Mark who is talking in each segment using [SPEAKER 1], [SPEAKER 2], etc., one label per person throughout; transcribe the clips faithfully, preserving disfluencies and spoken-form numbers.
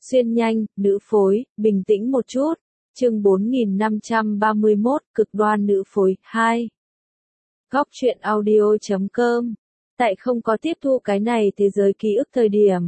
[SPEAKER 1] Xuyên nhanh, nữ phối, bình tĩnh một chút. Chương bốn nghìn năm trăm ba mươi mốt, cực đoan nữ phối, hai. Góc truyện audio chấm com. Tại không có tiếp thu cái này thế giới ký ức thời điểm.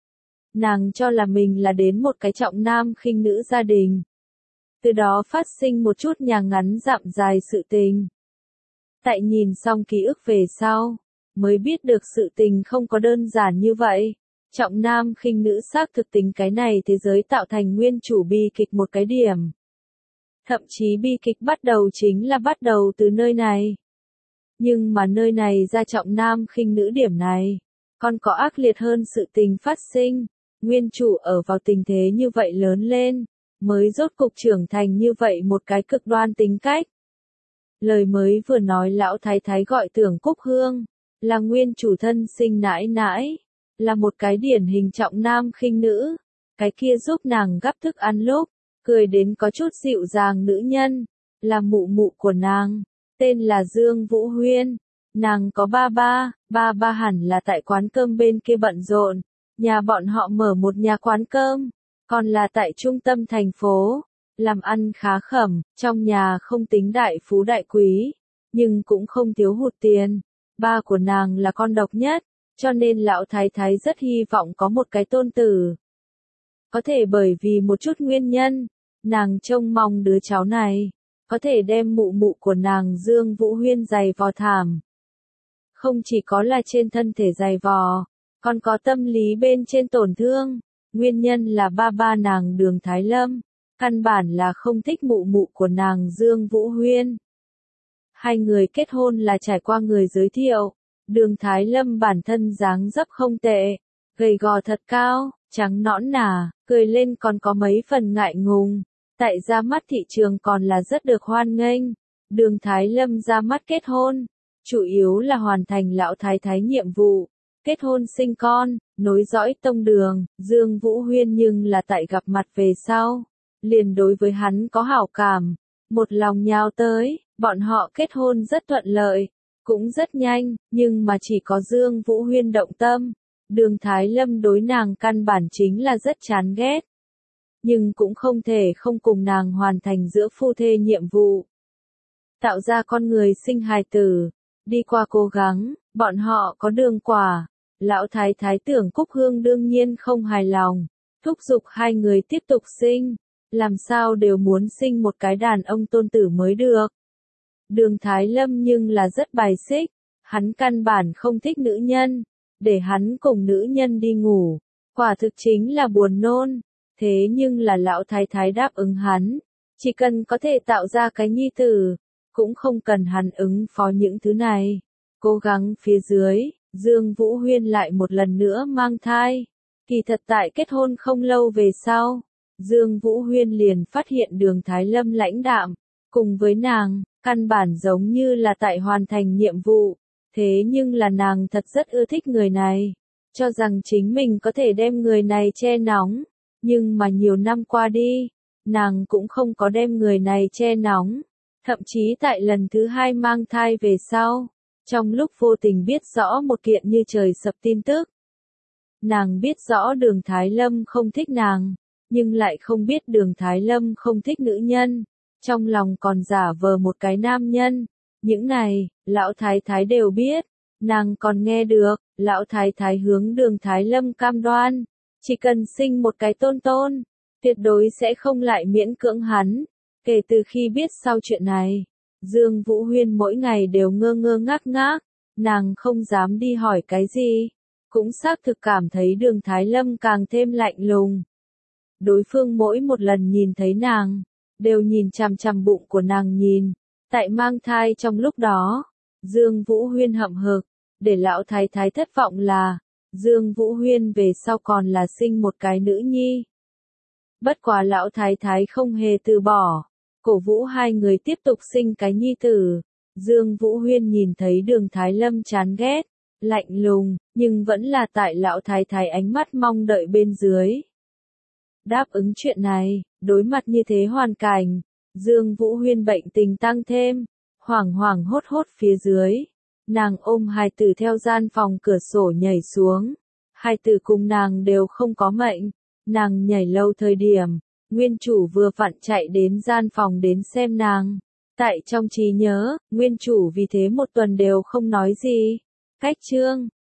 [SPEAKER 1] Nàng cho là mình là đến một cái trọng nam khinh nữ gia đình. Từ đó phát sinh một chút nhà ngắn dặm dài sự tình. Tại nhìn xong ký ức về sau, mới biết được sự tình không có đơn giản như vậy. Trọng nam khinh nữ xác thực tính cái này thế giới tạo thành nguyên chủ bi kịch một cái điểm. Thậm chí bi kịch bắt đầu chính là bắt đầu từ nơi này. Nhưng mà nơi này ra trọng nam khinh nữ điểm này, còn có ác liệt hơn sự tình phát sinh. Nguyên chủ ở vào tình thế như vậy lớn lên, mới rốt cục trưởng thành như vậy một cái cực đoan tính cách. Lời mới vừa nói lão thái thái gọi Tưởng Cúc Hương, là nguyên chủ thân sinh nãi nãi, là một cái điển hình trọng nam khinh nữ, cái kia giúp nàng gắp thức ăn lúc, cười đến có chút dịu dàng nữ nhân, là mụ mụ của nàng, tên là Dương Vũ Huyên. Nàng có ba ba, ba ba hẳn là tại quán cơm bên kia bận rộn, nhà bọn họ mở một nhà quán cơm, còn là tại trung tâm thành phố, làm ăn khá khẩm, trong nhà không tính đại phú đại quý, nhưng cũng không thiếu hụt tiền. Ba của nàng là con độc nhất, cho nên lão thái thái rất hy vọng có một cái tôn tử. Có thể bởi vì một chút nguyên nhân, nàng trông mong đứa cháu này, có thể đem mụ mụ của nàng Dương Vũ Huyên giày vò thảm. Không chỉ có là trên thân thể giày vò, còn có tâm lý bên trên tổn thương. Nguyên nhân là ba ba nàng Đường Thái Lâm, căn bản là không thích mụ mụ của nàng Dương Vũ Huyên. Hai người kết hôn là trải qua người giới thiệu. Đường Thái Lâm bản thân dáng dấp không tệ, gầy gò thật cao, trắng nõn nà, cười lên còn có mấy phần ngại ngùng. Tại ra mắt thị trường còn là rất được hoan nghênh. Đường Thái Lâm ra mắt kết hôn, chủ yếu là hoàn thành lão thái thái nhiệm vụ, kết hôn sinh con, nối dõi tông đường. Dương Vũ Huyên nhưng là tại gặp mặt về sau, liền đối với hắn có hảo cảm, một lòng nhào tới, bọn họ kết hôn rất thuận lợi, cũng rất nhanh, nhưng mà chỉ có Dương Vũ Huyên động tâm. Đường Thái Lâm đối nàng căn bản chính là rất chán ghét, nhưng cũng không thể không cùng nàng hoàn thành giữa phu thê nhiệm vụ. Tạo ra con người sinh hài tử, đi qua cố gắng, bọn họ có đường quả. Lão thái thái Tưởng Cúc Hương đương nhiên không hài lòng, thúc giục hai người tiếp tục sinh, làm sao đều muốn sinh một cái đàn ông tôn tử mới được. Đường Thái Lâm nhưng là rất bài xích, hắn căn bản không thích nữ nhân, để hắn cùng nữ nhân đi ngủ, quả thực chính là buồn nôn. Thế nhưng là lão thái thái đáp ứng hắn, chỉ cần có thể tạo ra cái nhi tử, cũng không cần hắn ứng phó những thứ này. Cố gắng phía dưới, Dương Vũ Huyên lại một lần nữa mang thai. Kỳ thật tại kết hôn không lâu về sau, Dương Vũ Huyên liền phát hiện Đường Thái Lâm lãnh đạm, cùng với nàng, căn bản giống như là tại hoàn thành nhiệm vụ. Thế nhưng là nàng thật rất ưa thích người này, cho rằng chính mình có thể đem người này che nóng. Nhưng mà nhiều năm qua đi, nàng cũng không có đem người này che nóng. Thậm chí tại lần thứ hai mang thai về sau, trong lúc vô tình biết rõ một kiện như trời sập tin tức. Nàng biết rõ Đường Thái Lâm không thích nàng, nhưng lại không biết Đường Thái Lâm không thích nữ nhân. Trong lòng còn giả vờ một cái nam nhân. Những này, lão thái thái đều biết. Nàng còn nghe được, lão thái thái hướng Đường Thái Lâm cam đoan. Chỉ cần sinh một cái tôn tôn, tuyệt đối sẽ không lại miễn cưỡng hắn. Kể từ khi biết sau chuyện này, Dương Vũ Huyên mỗi ngày đều ngơ ngơ ngác ngác, nàng không dám đi hỏi cái gì, cũng xác thực cảm thấy Đường Thái Lâm càng thêm lạnh lùng. Đối phương mỗi một lần nhìn thấy nàng, đều nhìn chằm chằm bụng của nàng nhìn. Tại mang thai trong lúc đó, Dương Vũ Huyên hậm hực, để lão thái thái thất vọng là, Dương Vũ Huyên về sau còn là sinh một cái nữ nhi. Bất quá lão thái thái không hề từ bỏ, cổ vũ hai người tiếp tục sinh cái nhi tử. Dương Vũ Huyên nhìn thấy Đường Thái Lâm chán ghét, lạnh lùng, nhưng vẫn là tại lão thái thái ánh mắt mong đợi bên dưới. Đáp ứng chuyện này, đối mặt như thế hoàn cảnh, Dương Vũ Huyên bệnh tình tăng thêm, hoảng hoảng hốt hốt phía dưới. Nàng ôm hài tử theo gian phòng cửa sổ nhảy xuống. Hài tử cùng nàng đều không có mệnh. Nàng nhảy lầu thời điểm, nguyên chủ vừa vặn chạy đến gian phòng đến xem nàng. Tại trong trí nhớ, nguyên chủ vì thế một tuần đều không nói gì. Cách chương